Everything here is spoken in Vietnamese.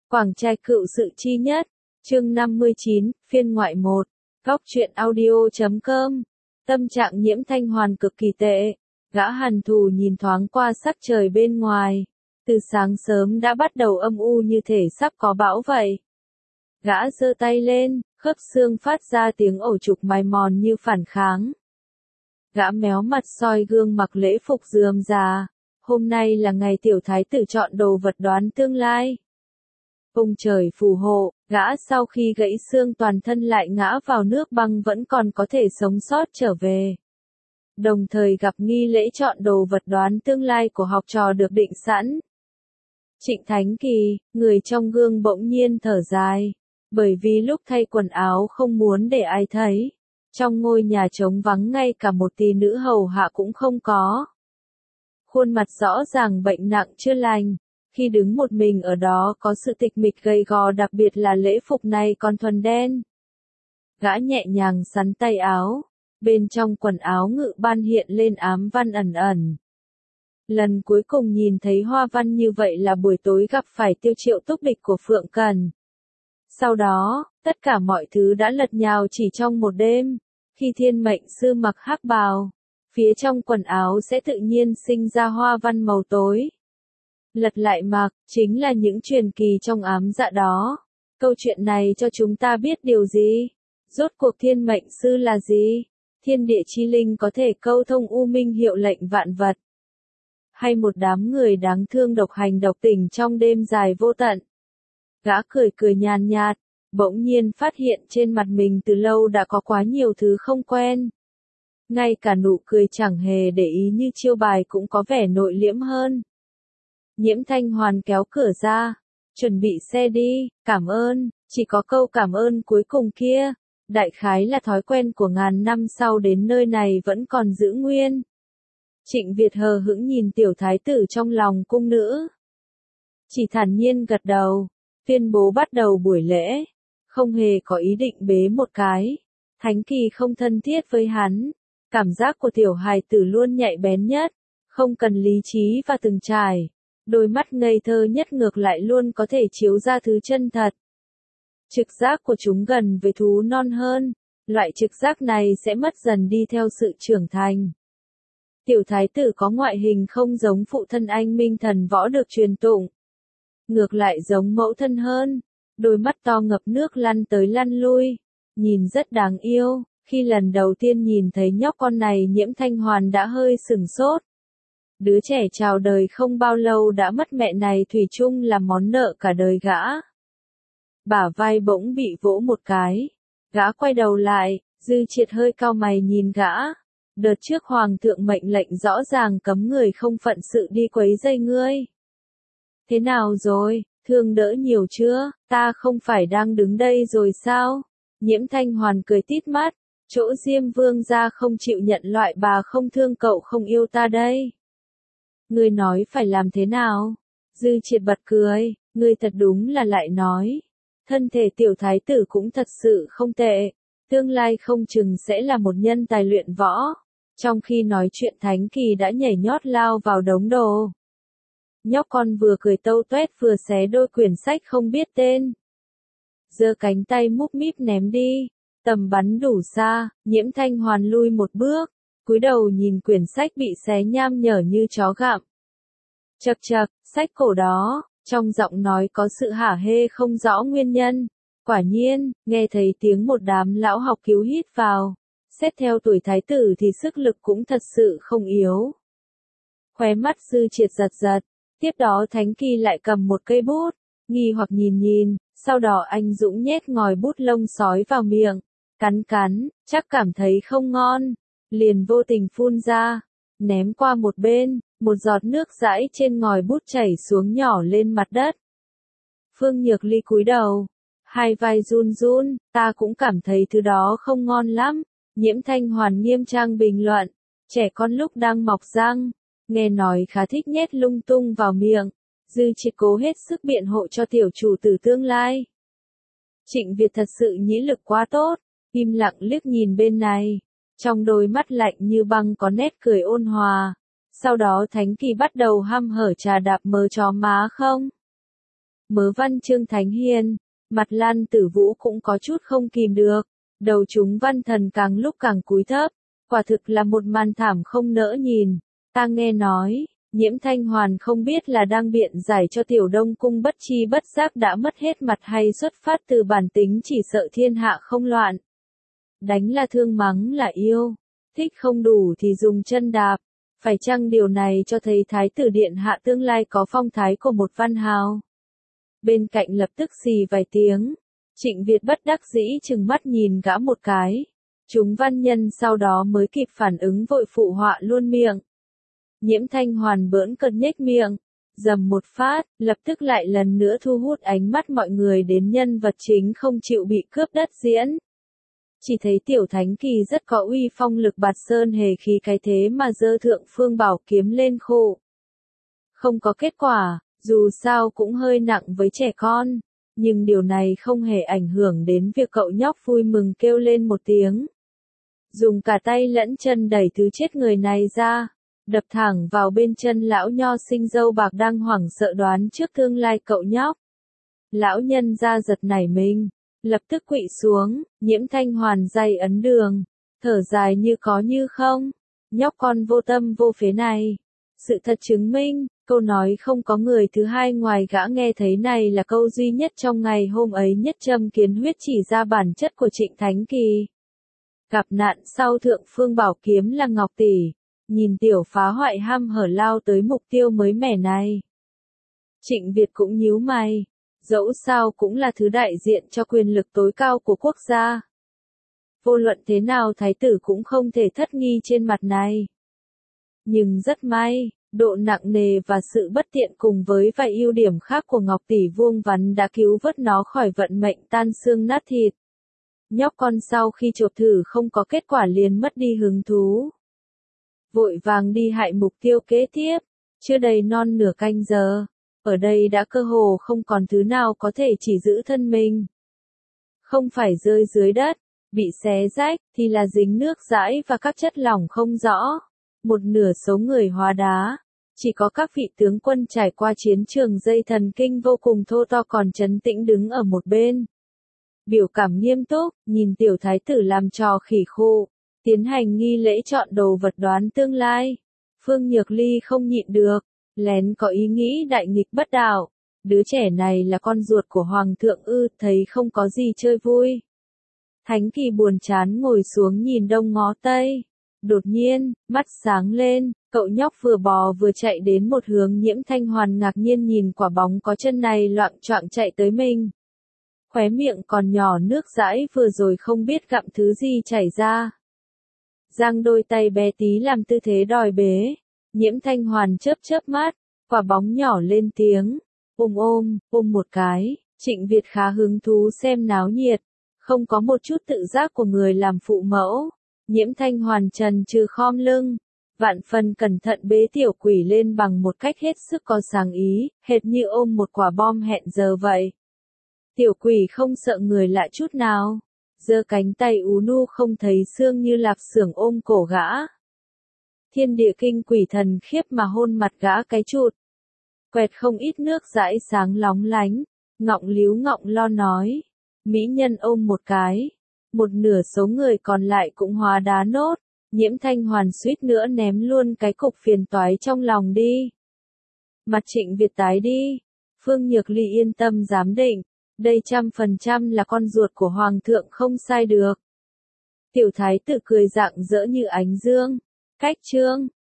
Quảng trai cựu sự chi nhất, chương 59, phiên ngoại 1, góc truyện audio.com. Tâm trạng Nhiễm Thanh Hoàn cực kỳ tệ, gã hàn thù nhìn thoáng qua sắc trời bên ngoài, từ sáng sớm đã bắt đầu âm u như thể sắp có bão vậy. Gã giơ tay lên, khớp xương phát ra tiếng ổ trục mài mòn như phản kháng. Gã méo mặt soi gương mặc lễ phục rườm rà, hôm nay là ngày tiểu thái tử chọn đồ vật đoán tương lai. Ông trời phù hộ, gã sau khi gãy xương toàn thân lại ngã vào nước băng vẫn còn có thể sống sót trở về. Đồng thời gặp nghi lễ chọn đồ vật đoán tương lai của học trò được định sẵn. Trịnh Thánh Kỳ, người trong gương bỗng nhiên thở dài, bởi vì lúc thay quần áo không muốn để ai thấy. Trong ngôi nhà trống vắng ngay cả một tỷ nữ hầu hạ cũng không có. Khuôn mặt rõ ràng bệnh nặng chưa lành. Khi đứng một mình ở đó có sự tịch mịch gầy gò, đặc biệt là lễ phục này còn thuần đen. Gã nhẹ nhàng sắn tay áo, bên trong quần áo ngự ban hiện lên ám văn ẩn ẩn. Lần cuối cùng nhìn thấy hoa văn như vậy là buổi tối gặp phải Tiêu Triệu túc địch của Phượng Cần. Sau đó, tất cả mọi thứ đã lật nhào chỉ trong một đêm. Khi thiên mệnh sư mặc hắc bào, phía trong quần áo sẽ tự nhiên sinh ra hoa văn màu tối. Lật lại mặc, chính là những truyền kỳ trong ám dạ đó. Câu chuyện này cho chúng ta biết điều gì? Rốt cuộc thiên mệnh sư là gì? Thiên địa chi linh có thể câu thông u minh hiệu lệnh vạn vật. Hay một đám người đáng thương độc hành độc tình trong đêm dài vô tận? Gã cười cười nhàn nhạt, bỗng nhiên phát hiện trên mặt mình từ lâu đã có quá nhiều thứ không quen. Ngay cả nụ cười chẳng hề để ý như chiêu bài cũng có vẻ nội liễm hơn. Nhiễm Thanh Hoàn kéo cửa ra, chuẩn bị xe đi, cảm ơn, chỉ có câu cảm ơn cuối cùng kia, đại khái là thói quen của ngàn năm sau đến nơi này vẫn còn giữ nguyên. Trịnh Việt hờ hững nhìn tiểu thái tử trong lòng cung nữ. Chỉ thản nhiên gật đầu, tuyên bố bắt đầu buổi lễ, không hề có ý định bế một cái. Thánh Kỳ không thân thiết với hắn, cảm giác của tiểu hài tử luôn nhạy bén nhất, không cần lý trí và từng trải. Đôi mắt ngây thơ nhất ngược lại luôn có thể chiếu ra thứ chân thật. Trực giác của chúng gần với thú non hơn, loại trực giác này sẽ mất dần đi theo sự trưởng thành. Tiểu thái tử có ngoại hình không giống phụ thân anh minh thần võ được truyền tụng. Ngược lại giống mẫu thân hơn, đôi mắt to ngập nước lăn tới lăn lui, nhìn rất đáng yêu. Khi lần đầu tiên nhìn thấy nhóc con này Nhiễm Thanh Hoàn đã hơi sửng sốt. Đứa trẻ chào đời không bao lâu đã mất mẹ này thủy chung là món nợ cả đời gã. Bả vai bỗng bị vỗ một cái. Gã quay đầu lại, Dư Triệt hơi cau mày nhìn gã. Đợt trước hoàng thượng mệnh lệnh rõ ràng cấm người không phận sự đi quấy rầy ngươi. Thế nào rồi, thương đỡ nhiều chưa, ta không phải đang đứng đây rồi sao? Nhiễm Thanh Hoàn cười tít mắt, chỗ Diêm Vương gia không chịu nhận loại bà không thương cậu không yêu ta đây. Ngươi nói phải làm thế nào? Dư Triệt bật cười, ngươi thật đúng là lại nói. Thân thể tiểu thái tử cũng thật sự không tệ, tương lai không chừng sẽ là một nhân tài luyện võ. Trong khi nói chuyện Thánh Kỳ đã nhảy nhót lao vào đống đồ. Nhóc con vừa cười tâu tuét vừa xé đôi quyển sách không biết tên. Giơ cánh tay múp míp ném đi, tầm bắn đủ xa, Nhiễm Thanh Hoàn lui một bước, cúi đầu nhìn quyển sách bị xé nham nhở như chó gặm. Chậc chậc, sách cổ đó, trong giọng nói có sự hả hê không rõ nguyên nhân. Quả nhiên, nghe thấy tiếng một đám lão học cứu hít vào. Xét theo tuổi thái tử thì sức lực cũng thật sự không yếu. Khóe mắt Dư Triệt giật giật, tiếp đó Thánh Kỳ lại cầm một cây bút, nghi hoặc nhìn, sau đó anh dũng nhét ngòi bút lông sói vào miệng, cắn, chắc cảm thấy không ngon, liền vô tình phun ra, ném qua một bên, một giọt nước dãi trên ngòi bút chảy xuống nhỏ lên mặt đất. Phương Nhược Ly cúi đầu, hai vai run run, ta cũng cảm thấy thứ đó không ngon lắm. Nhiễm Thanh Hoàn nghiêm trang bình luận, trẻ con lúc đang mọc răng, nghe nói khá thích nhét lung tung vào miệng. Dư Triệt cố hết sức biện hộ cho tiểu chủ tử tương lai. Trịnh Việt thật sự nhĩ lực quá tốt, im lặng liếc nhìn bên này, trong đôi mắt lạnh như băng có nét cười ôn hòa. Sau đó Thánh Kỳ bắt đầu hăm hở trà đạp mớ chó má không. Mớ văn Trương Thánh Hiền, mặt Lan Tử Vũ cũng có chút không kìm được, đầu chúng văn thần càng lúc càng cúi thấp, quả thực là một màn thảm không nỡ nhìn. Ta nghe nói, Nhiễm Thanh Hoàn không biết là đang biện giải cho Tiểu Đông Cung bất chi bất giác đã mất hết mặt hay xuất phát từ bản tính chỉ sợ thiên hạ không loạn. Đánh là thương, mắng là yêu, thích không đủ thì dùng chân đạp, phải chăng điều này cho thấy Thái tử Điện Hạ tương lai có phong thái của một văn hào? Bên cạnh lập tức xì vài tiếng, Trịnh Việt bất đắc dĩ trừng mắt nhìn gã một cái, chúng văn nhân sau đó mới kịp phản ứng vội phụ họa luôn miệng. Nhiễm Thanh Hoàn bỡn cợt nhếch miệng, dầm một phát, lập tức lại lần nữa thu hút ánh mắt mọi người đến nhân vật chính không chịu bị cướp đất diễn. Chỉ thấy Tiểu Thánh Kỳ rất có uy phong lực bạt sơn hề khí, cái thế mà giơ Thượng Phương Bảo Kiếm lên khô. Không có kết quả, dù sao cũng hơi nặng với trẻ con, nhưng điều này không hề ảnh hưởng đến việc cậu nhóc vui mừng kêu lên một tiếng. Dùng cả tay lẫn chân đẩy thứ chết người này ra, đập thẳng vào bên chân lão nho sinh dâu bạc đang hoảng sợ đoán trước tương lai cậu nhóc. Lão nhân ra giật nảy mình, lập tức quỵ xuống, Nhiễm Thanh Hoàn day ấn đường, thở dài như có như không. Nhóc con vô tâm vô phế này. Sự thật chứng minh, câu nói không có người thứ hai ngoài gã nghe thấy này là câu duy nhất trong ngày hôm ấy nhất Châm Kiến Huyết chỉ ra bản chất của Trịnh Thánh Kỳ. Gặp nạn sau Thượng Phương Bảo Kiếm là Ngọc Tỷ, nhìn tiểu phá hoại ham hở lao tới mục tiêu mới mẻ này. Trịnh Việt cũng nhíu mày, dẫu sao cũng là thứ đại diện cho quyền lực tối cao của quốc gia. Vô luận thế nào thái tử cũng không thể thất nghi trên mặt này. Nhưng rất may, độ nặng nề và sự bất tiện cùng với vài ưu điểm khác của Ngọc Tỷ vuông vắn đã cứu vớt nó khỏi vận mệnh tan xương nát thịt. Nhóc con sau khi chộp thử không có kết quả liền mất đi hứng thú. Vội vàng đi hại mục tiêu kế tiếp, chưa đầy non nửa canh giờ, ở đây đã cơ hồ không còn thứ nào có thể chỉ giữ thân mình. Không phải rơi dưới đất, bị xé rách, thì là dính nước dãi và các chất lỏng không rõ. Một nửa số người hóa đá, chỉ có các vị tướng quân trải qua chiến trường dây thần kinh vô cùng thô to còn trấn tĩnh đứng ở một bên. Biểu cảm nghiêm túc, nhìn tiểu thái tử làm trò khỉ khô, tiến hành nghi lễ chọn đồ vật đoán tương lai. Phương Nhược Ly không nhịn được, lén có ý nghĩ đại nghịch bất đạo. Đứa trẻ này là con ruột của Hoàng thượng ư, thấy không có gì chơi vui. Thánh Kỳ buồn chán ngồi xuống nhìn đông ngó tây. Đột nhiên, mắt sáng lên, cậu nhóc vừa bò vừa chạy đến một hướng. Nhiễm Thanh Hoàn ngạc nhiên nhìn quả bóng có chân này loạng choạng chạy tới mình. Khóe miệng còn nhỏ nước dãi vừa rồi không biết gặm thứ gì chảy ra. Giang đôi tay bé tí làm tư thế đòi bế. Nhiễm Thanh Hoàn chớp chớp mắt, quả bóng nhỏ lên tiếng. Ôm một cái. Trịnh Việt khá hứng thú xem náo nhiệt, không có một chút tự giác của người làm phụ mẫu. Nhiễm Thanh Hoàn trần trừ khom lưng, vạn phần cẩn thận bế tiểu quỷ lên bằng một cách hết sức có sáng ý, hệt như ôm một quả bom hẹn giờ vậy. Tiểu quỷ không sợ người lạ chút nào, giơ cánh tay ú nu không thấy xương như lạp xưởng ôm cổ gã. Thiên địa kinh quỷ thần khiếp mà hôn mặt gã cái chụt. Quẹt không ít nước dãi sáng lóng lánh, ngọng líu ngọng lo nói. Mỹ nhân ôm một cái. Một nửa số người còn lại cũng hóa đá nốt. Nhiễm Thanh Hoàn suýt nữa ném luôn cái cục phiền toái trong lòng đi. Mặt Trịnh Việt tái đi. Phương Nhược Ly yên tâm giám định. Đây 100% là con ruột của Hoàng thượng không sai được. Tiểu thái tử cười rạng rỡ như ánh dương. Cách chương